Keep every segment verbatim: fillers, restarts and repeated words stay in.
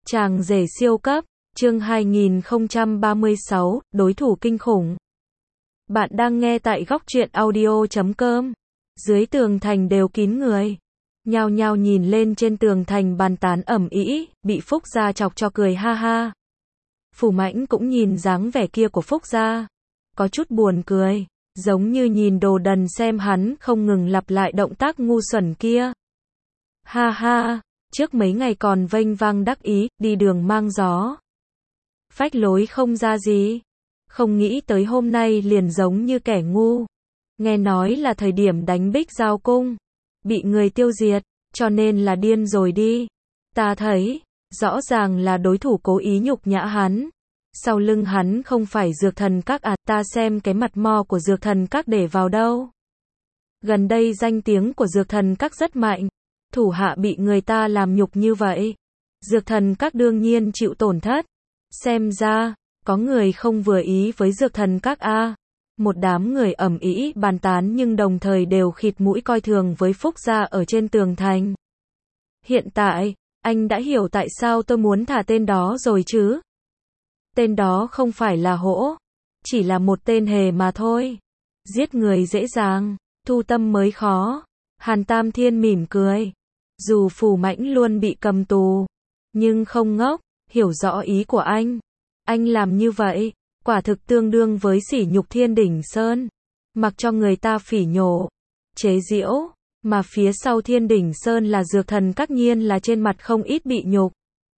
Chàng rể siêu cấp, chương hai nghìn không trăm ba mươi sáu, đối thủ kinh khủng. Bạn đang nghe tại góc truyện audio chấm com. Dưới tường thành đều kín người. Nhao nhao nhìn lên trên tường thành bàn tán ầm ĩ, bị Phúc Gia chọc cho cười ha ha. Phủ Mãnh cũng nhìn dáng vẻ kia của Phúc Gia. Có chút buồn cười, giống như nhìn đồ đần xem hắn không ngừng lặp lại động tác ngu xuẩn kia. Ha ha, trước mấy ngày còn vênh vang đắc ý, đi đường mang gió. Phách lối không ra gì. Không nghĩ tới hôm nay liền giống như kẻ ngu. Nghe nói là thời điểm đánh Bích Giao Cung, bị người tiêu diệt, cho nên là điên rồi đi. Ta thấy, rõ ràng là đối thủ cố ý nhục nhã hắn. Sau lưng hắn không phải Dược Thần Các à, ta xem cái mặt mo của Dược Thần Các để vào đâu. Gần đây danh tiếng của Dược Thần Các rất mạnh, thủ hạ bị người ta làm nhục như vậy. Dược Thần Các đương nhiên chịu tổn thất. Xem ra, có người không vừa ý với Dược Thần Các a. Một đám người ầm ĩ bàn tán nhưng đồng thời đều khịt mũi coi thường với Phúc Gia ở trên tường thành. Hiện tại, anh đã hiểu tại sao tôi muốn thả tên đó rồi chứ? Tên đó không phải là hổ, chỉ là một tên hề mà thôi. Giết người dễ dàng, thu tâm mới khó. Hàn Tam Thiên mỉm cười. Dù Phủ Mãnh luôn bị cầm tù, nhưng không ngốc, hiểu rõ ý của anh. Anh làm như vậy, quả thực tương đương với sỉ nhục Thiên Đỉnh Sơn. Mặc cho người ta phỉ nhổ, chế giễu, mà phía sau Thiên Đỉnh Sơn là Dược Thần Các nhiên là trên mặt không ít bị nhục.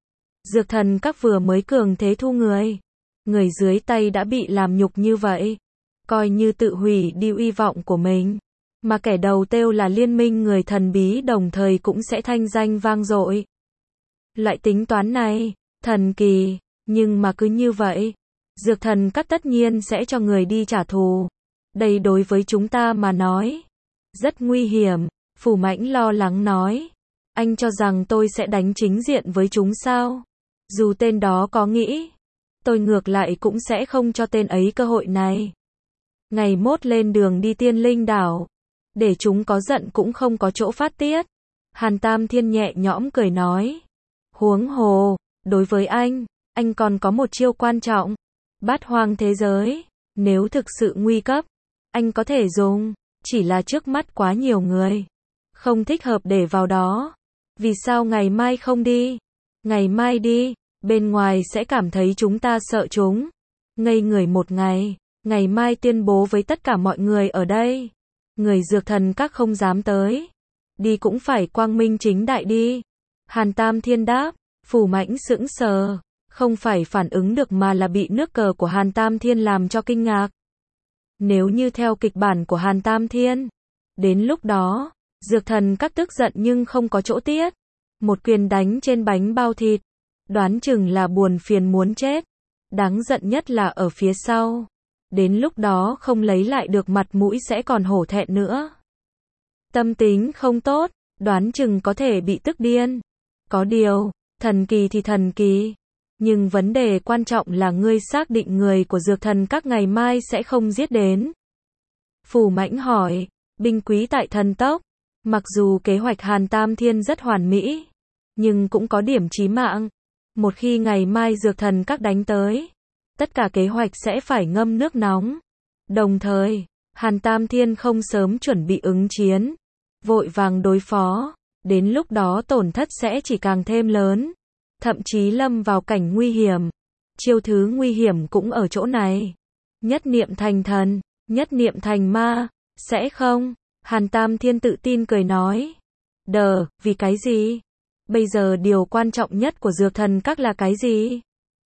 Dược Thần Các vừa mới cường thế thu người. Người dưới tay đã bị làm nhục như vậy. Coi như tự hủy đi uy vọng của mình. Mà kẻ đầu têu là liên minh người thần bí đồng thời cũng sẽ thanh danh vang dội. Loại tính toán này, thần kỳ, nhưng mà cứ như vậy, Dược Thần Các tất nhiên sẽ cho người đi trả thù. Đây đối với chúng ta mà nói, rất nguy hiểm, Phủ Mãnh lo lắng nói. Anh cho rằng tôi sẽ đánh chính diện với chúng sao? Dù tên đó có nghĩ, tôi ngược lại cũng sẽ không cho tên ấy cơ hội này. Ngày mốt lên đường đi Tiên Linh Đảo, để chúng có giận cũng không có chỗ phát tiết. Hàn Tam Thiên nhẹ nhõm cười nói. Huống hồ, đối với anh, anh còn có một chiêu quan trọng. Bát hoang thế giới, nếu thực sự nguy cấp, anh có thể dùng, chỉ là trước mắt quá nhiều người. Không thích hợp để vào đó. Vì sao ngày mai không đi? Ngày mai đi, bên ngoài sẽ cảm thấy chúng ta sợ chúng. Ngây người một ngày, ngày mai tuyên bố với tất cả mọi người ở đây. Người Dược Thần Các không dám tới. Đi cũng phải quang minh chính đại đi. Hàn Tam Thiên đáp. Phủ Mãnh sững sờ. Không phải phản ứng được mà là bị nước cờ của Hàn Tam Thiên làm cho kinh ngạc. Nếu như theo kịch bản của Hàn Tam Thiên, đến lúc đó, Dược Thần Các tức giận nhưng không có chỗ tiết. Một quyền đánh trên bánh bao thịt. Đoán chừng là buồn phiền muốn chết. Đáng giận nhất là ở phía sau. Đến lúc đó không lấy lại được mặt mũi sẽ còn hổ thẹn nữa. Tâm tính không tốt, đoán chừng có thể bị tức điên. Có điều, thần kỳ thì thần kỳ. Nhưng vấn đề quan trọng là ngươi xác định người của Dược Thần Các ngày mai sẽ không giết đến. Phủ Mãnh hỏi, binh quý tại thần tốc. Mặc dù kế hoạch Hàn Tam Thiên rất hoàn mỹ, nhưng cũng có điểm chí mạng. Một khi ngày mai Dược Thần Các đánh tới, tất cả kế hoạch sẽ phải ngâm nước nóng. Đồng thời, Hàn Tam Thiên không sớm chuẩn bị ứng chiến, vội vàng đối phó, đến lúc đó tổn thất sẽ chỉ càng thêm lớn, thậm chí lâm vào cảnh nguy hiểm. Chiêu thứ nguy hiểm cũng ở chỗ này. Nhất niệm thành thần, nhất niệm thành ma, sẽ không? Hàn Tam Thiên tự tin cười nói. Đờ, vì cái gì? Bây giờ điều quan trọng nhất của Dược Thần Các là cái gì?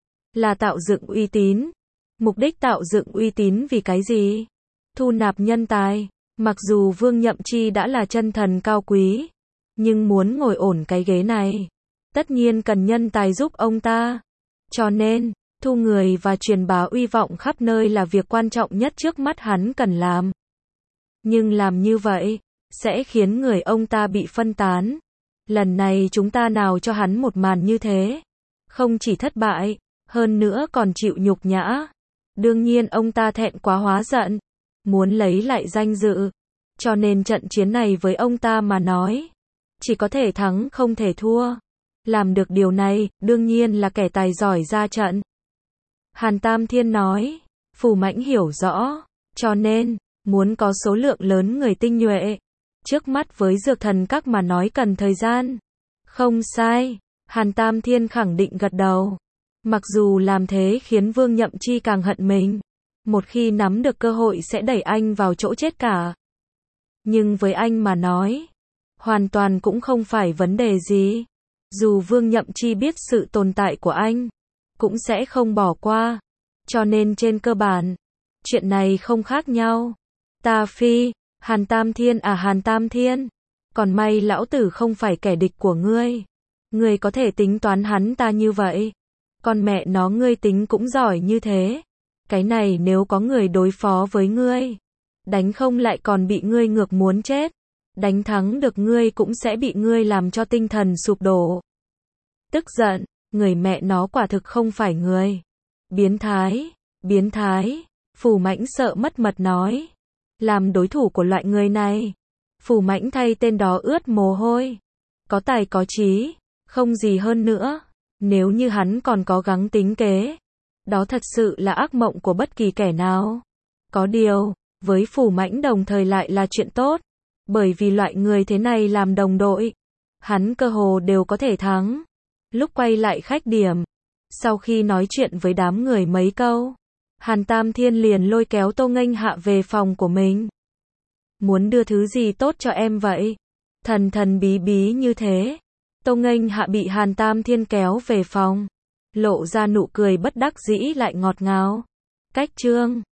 Là tạo dựng uy tín. Mục đích tạo dựng uy tín vì cái gì? Thu nạp nhân tài. Mặc dù Vương Nhậm Chi đã là chân thần cao quý, nhưng muốn ngồi ổn cái ghế này, tất nhiên cần nhân tài giúp ông ta. Cho nên, thu người và truyền bá uy vọng khắp nơi là việc quan trọng nhất trước mắt hắn cần làm. Nhưng làm như vậy, sẽ khiến người ông ta bị phân tán. Lần này chúng ta nào cho hắn một màn như thế. Không chỉ thất bại, hơn nữa còn chịu nhục nhã. Đương nhiên ông ta thẹn quá hóa giận, muốn lấy lại danh dự. Cho nên trận chiến này với ông ta mà nói, chỉ có thể thắng không thể thua. Làm được điều này, đương nhiên là kẻ tài giỏi ra trận. Hàn Tam Thiên nói. Phù Mãnh hiểu rõ. Cho nên, muốn có số lượng lớn người tinh nhuệ. Trước mắt với dược thần các mà nói cần thời gian. Không sai. Hàn Tam Thiên khẳng định gật đầu. Mặc dù làm thế khiến Vương Nhậm Chi càng hận mình. Một khi nắm được cơ hội sẽ đẩy anh vào chỗ chết cả. Nhưng với anh mà nói, hoàn toàn cũng không phải vấn đề gì. Dù Vương Nhậm Chi biết sự tồn tại của anh, cũng sẽ không bỏ qua. Cho nên trên cơ bản, chuyện này không khác nhau. Ta phi, Hàn Tam Thiên à Hàn Tam Thiên. Còn may lão tử không phải kẻ địch của ngươi. Ngươi có thể tính toán hắn ta như vậy. Con mẹ nó ngươi tính cũng giỏi như thế. Cái này nếu có người đối phó với ngươi, đánh không lại còn bị ngươi ngược muốn chết. Đánh thắng được ngươi cũng sẽ bị ngươi làm cho tinh thần sụp đổ. Tức giận, người mẹ nó quả thực không phải người. Biến thái, biến thái. Phù Mãnh sợ mất mật nói. Làm đối thủ của loại người này. Phù Mãnh thay tên đó ướt mồ hôi. Có tài có trí, không gì hơn nữa. Nếu như hắn còn có gắng tính kế, đó thật sự là ác mộng của bất kỳ kẻ nào. Có điều, với Phù Mãnh đồng thời lại là chuyện tốt. Bởi vì loại người thế này làm đồng đội, hắn cơ hồ đều có thể thắng. Lúc quay lại khách điểm, sau khi nói chuyện với đám người mấy câu, Hàn Tam Thiên liền lôi kéo Tô Nghênh Hạ về phòng của mình. Muốn đưa thứ gì tốt cho em vậy? Thần thần bí bí như thế. Tô Nghênh Hạ bị Hàn Tam Thiên kéo về phòng, lộ ra nụ cười bất đắc dĩ lại ngọt ngào. Cách chương